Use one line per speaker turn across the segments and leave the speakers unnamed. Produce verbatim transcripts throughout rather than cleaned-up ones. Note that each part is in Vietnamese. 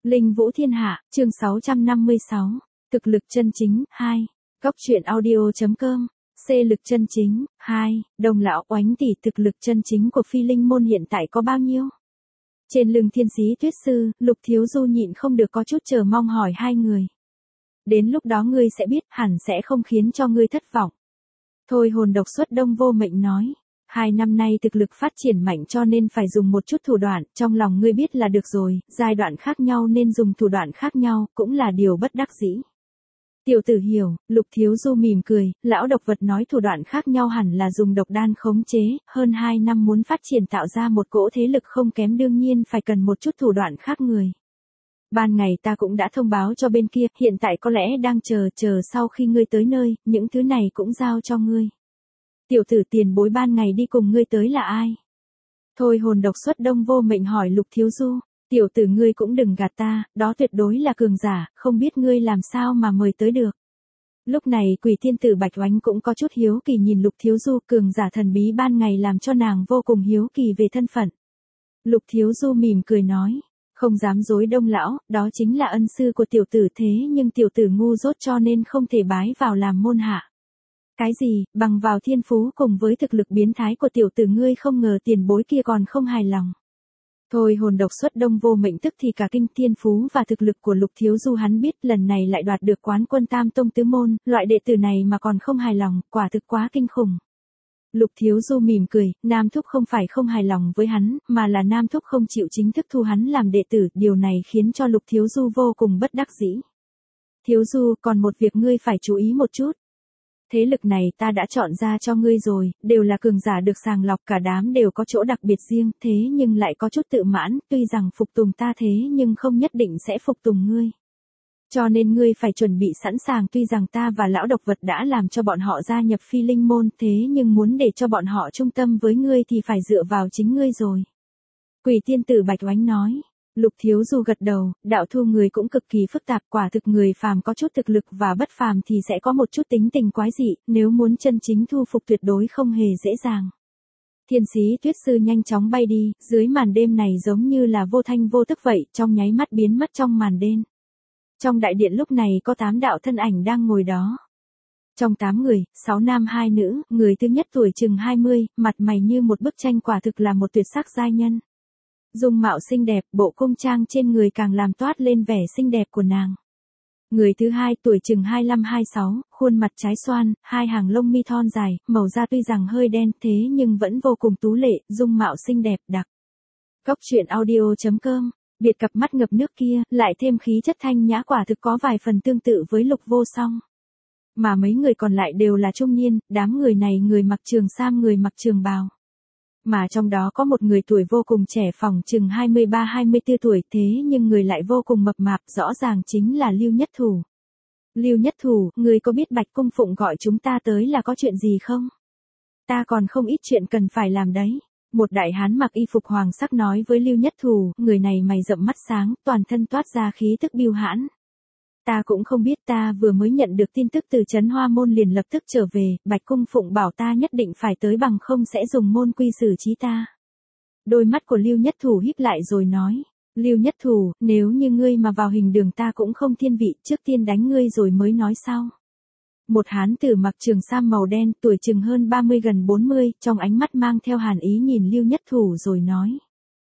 Linh Vũ Thiên Hạ, chương sáu trăm năm mươi sáu. Thực lực chân chính, hai. Góc truyện audio.com. C lực chân chính, hai. Đồng lão Oánh tỷ, thực lực chân chính của Phi Linh môn hiện tại có bao nhiêu? Trên lưng Thiên Sĩ Tuyết Sư, Lục Thiếu Du nhịn không được có chút chờ mong hỏi hai người. Đến lúc đó ngươi sẽ biết, hẳn sẽ không khiến cho ngươi thất vọng. Thôi Hồn Độc Xuất Đông Vô Mệnh nói. Hai năm nay thực lực phát triển mạnh cho nên phải dùng một chút thủ đoạn, trong lòng ngươi biết là được rồi, giai đoạn khác nhau nên dùng thủ đoạn khác nhau, cũng là điều bất đắc dĩ. Tiểu tử hiểu, Lục Thiếu Du mỉm cười, lão độc vật nói thủ đoạn khác nhau hẳn là dùng độc đan khống chế, hơn hai năm muốn phát triển tạo ra một cỗ thế lực không kém đương nhiên phải cần một chút thủ đoạn khác người. Ban ngày ta cũng đã thông báo cho bên kia, hiện tại có lẽ đang chờ, chờ sau khi ngươi tới nơi, những thứ này cũng giao cho ngươi. Tiểu tử tiền bối ban ngày đi cùng ngươi tới là ai? Thôi Hồn Độc Xuất Đông Vô Mệnh hỏi Lục Thiếu Du. Tiểu tử ngươi cũng đừng gạt ta, đó tuyệt đối là cường giả, không biết ngươi làm sao mà mời tới được. Lúc này Quỷ Thiên Tử Bạch Oánh cũng có chút hiếu kỳ nhìn Lục Thiếu Du, cường giả thần bí ban ngày làm cho nàng vô cùng hiếu kỳ về thân phận. Lục Thiếu Du mỉm cười nói, không dám dối Đông lão, đó chính là ân sư của tiểu tử thế nhưng tiểu tử ngu dốt cho nên không thể bái vào làm môn hạ. Cái gì, bằng vào thiên phú cùng với thực lực biến thái của tiểu tử ngươi không ngờ tiền bối kia còn không hài lòng. Thôi Hồn Độc Xuất Đông Vô Mệnh tức thì cả kinh, thiên phú và thực lực của Lục Thiếu Du hắn biết lần này lại đoạt được quán quân Tam Tông Tứ Môn, loại đệ tử này mà còn không hài lòng, quả thực quá kinh khủng. Lục Thiếu Du mỉm cười, Nam Thúc không phải không hài lòng với hắn, mà là Nam Thúc không chịu chính thức thu hắn làm đệ tử, điều này khiến cho Lục Thiếu Du vô cùng bất đắc dĩ. Thiếu Du, còn một việc ngươi phải chú ý một chút. Thế lực này ta đã chọn ra cho ngươi rồi, đều là cường giả được sàng lọc, cả đám đều có chỗ đặc biệt riêng, thế nhưng lại có chút tự mãn, tuy rằng phục tùng ta thế nhưng không nhất định sẽ phục tùng ngươi. Cho nên ngươi phải chuẩn bị sẵn sàng, tuy rằng ta và lão độc vật đã làm cho bọn họ gia nhập Phi Linh môn, thế nhưng muốn để cho bọn họ trung tâm với ngươi thì phải dựa vào chính ngươi rồi. Quỷ Tiên Tử Bạch Oánh nói. Lục Thiếu Du gật đầu, đạo thu người cũng cực kỳ phức tạp, quả thực người phàm có chút thực lực và bất phàm thì sẽ có một chút tính tình quái dị, nếu muốn chân chính thu phục tuyệt đối không hề dễ dàng. Thiên Sĩ Tuyết Sư nhanh chóng bay đi, dưới màn đêm này giống như là vô thanh vô tức vậy, trong nháy mắt biến mất trong màn đêm. Trong đại điện lúc này có tám đạo thân ảnh đang ngồi đó. Trong tám người, sáu nam hai nữ, người thứ nhất tuổi chừng hai mươi, mặt mày như một bức tranh, quả thực là một tuyệt sắc giai nhân. Dung mạo xinh đẹp, bộ cung trang trên người càng làm toát lên vẻ xinh đẹp của nàng. Người thứ hai tuổi chừng hai lăm hai sáu, khuôn mặt trái xoan, hai hàng lông mi thon dài, màu da tuy rằng hơi đen thế nhưng vẫn vô cùng tú lệ, dung mạo xinh đẹp đặc. Góc truyện audio.com, biệt cặp mắt ngập nước kia, lại thêm khí chất thanh nhã, quả thực có vài phần tương tự với Lục Vô Song. Mà mấy người còn lại đều là trung niên, đám người này người mặc trường sam người mặc trường bào. Mà trong đó có một người tuổi vô cùng trẻ, phỏng chừng hai mươi ba hai mươi tư tuổi, thế nhưng người lại vô cùng mập mạp, rõ ràng chính là Lưu Nhất Thủ. Lưu Nhất Thủ, người có biết Bạch Cung Phụng gọi chúng ta tới là có chuyện gì không? Ta còn không ít chuyện cần phải làm đấy. Một đại hán mặc y phục hoàng sắc nói với Lưu Nhất Thủ, người này mày rậm mắt sáng, toàn thân toát ra khí tức bưu hãn. Ta cũng không biết, ta vừa mới nhận được tin tức từ Trấn Hoa Môn liền lập tức trở về, Bạch Cung Phụng bảo ta nhất định phải tới bằng không sẽ dùng môn quy xử trí ta. Đôi mắt của Lưu Nhất Thủ híp lại rồi nói, Lưu Nhất Thủ, nếu như ngươi mà vào hình đường ta cũng không thiên vị, trước tiên đánh ngươi rồi mới nói sau. Một hán tử mặc trường sam màu đen, tuổi chừng hơn ba mươi gần bốn mươi, trong ánh mắt mang theo hàn ý nhìn Lưu Nhất Thủ rồi nói.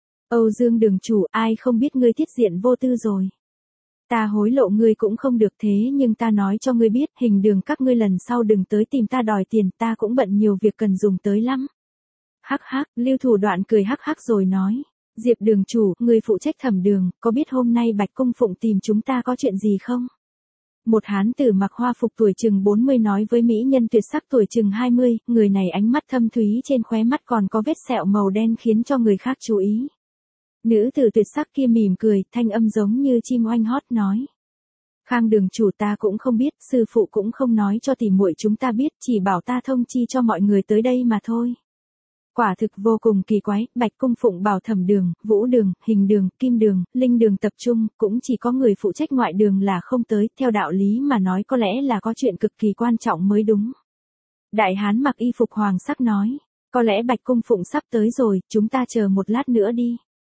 Âu Dương đường chủ, ai không biết ngươi tiết diện vô tư rồi. Ta hối lộ ngươi cũng không được, thế nhưng ta nói cho ngươi biết, hình đường các ngươi lần sau đừng tới tìm ta đòi tiền, ta cũng bận nhiều việc cần dùng tới lắm. Hắc hắc, Lưu Thủ Đoạn cười hắc hắc rồi nói, Diệp đường chủ, người phụ trách thẩm đường, có biết hôm nay Bạch Cung Phụng tìm chúng ta có chuyện gì không? Một hán tử mặc hoa phục tuổi chừng bốn mươi nói với mỹ nhân tuyệt sắc tuổi chừng hai mươi, người này ánh mắt thâm thúy, trên khóe mắt còn có vết sẹo màu đen khiến cho người khác chú ý. Nữ tử tuyệt sắc kia mỉm cười, thanh âm giống như chim oanh hót nói. Khang đường chủ, ta cũng không biết, sư phụ cũng không nói cho tỉ muội chúng ta biết, chỉ bảo ta thông chi cho mọi người tới đây mà thôi. Quả thực vô cùng kỳ quái, Bạch Cung Phụng bảo thẩm đường, vũ đường, hình đường, kim đường, linh đường tập trung, cũng chỉ có người phụ trách ngoại đường là không tới, theo đạo lý mà nói có lẽ là có chuyện cực kỳ quan trọng mới đúng. Đại hán mặc y phục hoàng sắc nói, có lẽ Bạch Cung Phụng sắp tới rồi, chúng ta chờ một lát nữa đi.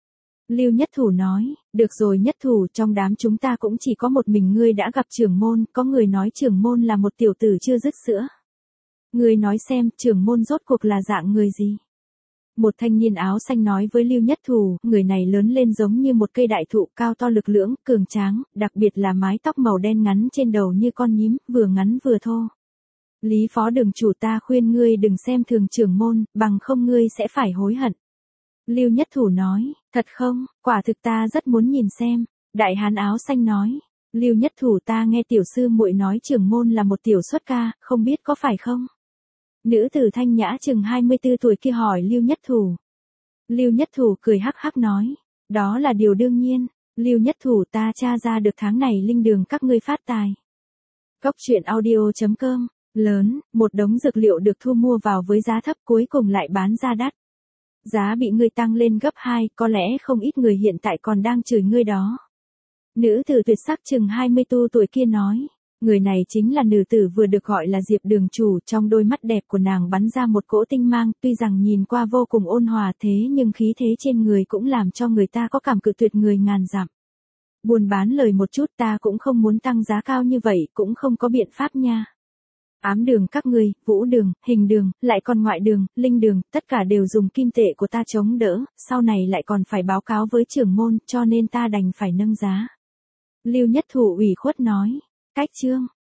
Lưu Nhất Thủ nói, được rồi Nhất Thủ, trong đám chúng ta cũng chỉ có một mình ngươi đã gặp trưởng môn, có người nói trưởng môn là một tiểu tử chưa dứt sữa. Ngươi nói xem, trưởng môn rốt cuộc là dạng người gì? Một thanh niên áo xanh nói với Lưu Nhất Thủ, người này lớn lên giống như một cây đại thụ, cao to lực lưỡng, cường tráng, đặc biệt là mái tóc màu đen ngắn trên đầu như con nhím, vừa ngắn vừa thô. Lý Phó Đường chủ, ta khuyên ngươi đừng xem thường trưởng môn, bằng không ngươi sẽ phải hối hận. Lưu Nhất Thủ nói, thật không, quả thực ta rất muốn nhìn xem. Đại hán áo xanh nói, Lưu Nhất Thủ, ta nghe tiểu sư muội nói trưởng môn là một tiểu xuất ca, không biết có phải không? Nữ tử thanh nhã chừng hai mươi tư tuổi kia hỏi Lưu Nhất Thủ. Lưu Nhất Thủ cười hắc hắc nói, đó là điều đương nhiên. Lưu Nhất Thủ, ta tra ra được tháng này linh đường các ngươi phát tài. Cốc truyện audio chấm com, lớn, một đống dược liệu được thu mua vào với giá thấp cuối cùng lại bán ra đắt. Giá bị ngươi tăng lên gấp hai, có lẽ không ít người hiện tại còn đang chửi ngươi đó. Nữ tử tuyệt sắc chừng hai mươi tư tuổi kia nói, người này chính là nữ tử vừa được gọi là Diệp Đường chủ, trong đôi mắt đẹp của nàng bắn ra một cỗ tinh mang, tuy rằng nhìn qua vô cùng ôn hòa thế nhưng khí thế trên người cũng làm cho người ta có cảm cự tuyệt người ngàn dặm. Buồn bán lời một chút, ta cũng không muốn tăng giá cao như vậy, cũng không có biện pháp nha. Ám đường các ngươi, vũ đường, hình đường, lại còn ngoại đường, linh đường, tất cả đều dùng kim tệ của ta chống đỡ, sau này lại còn phải báo cáo với trưởng môn, cho nên ta đành phải nâng giá. Lưu Nhất Thủ ủy khuất nói, cách chương.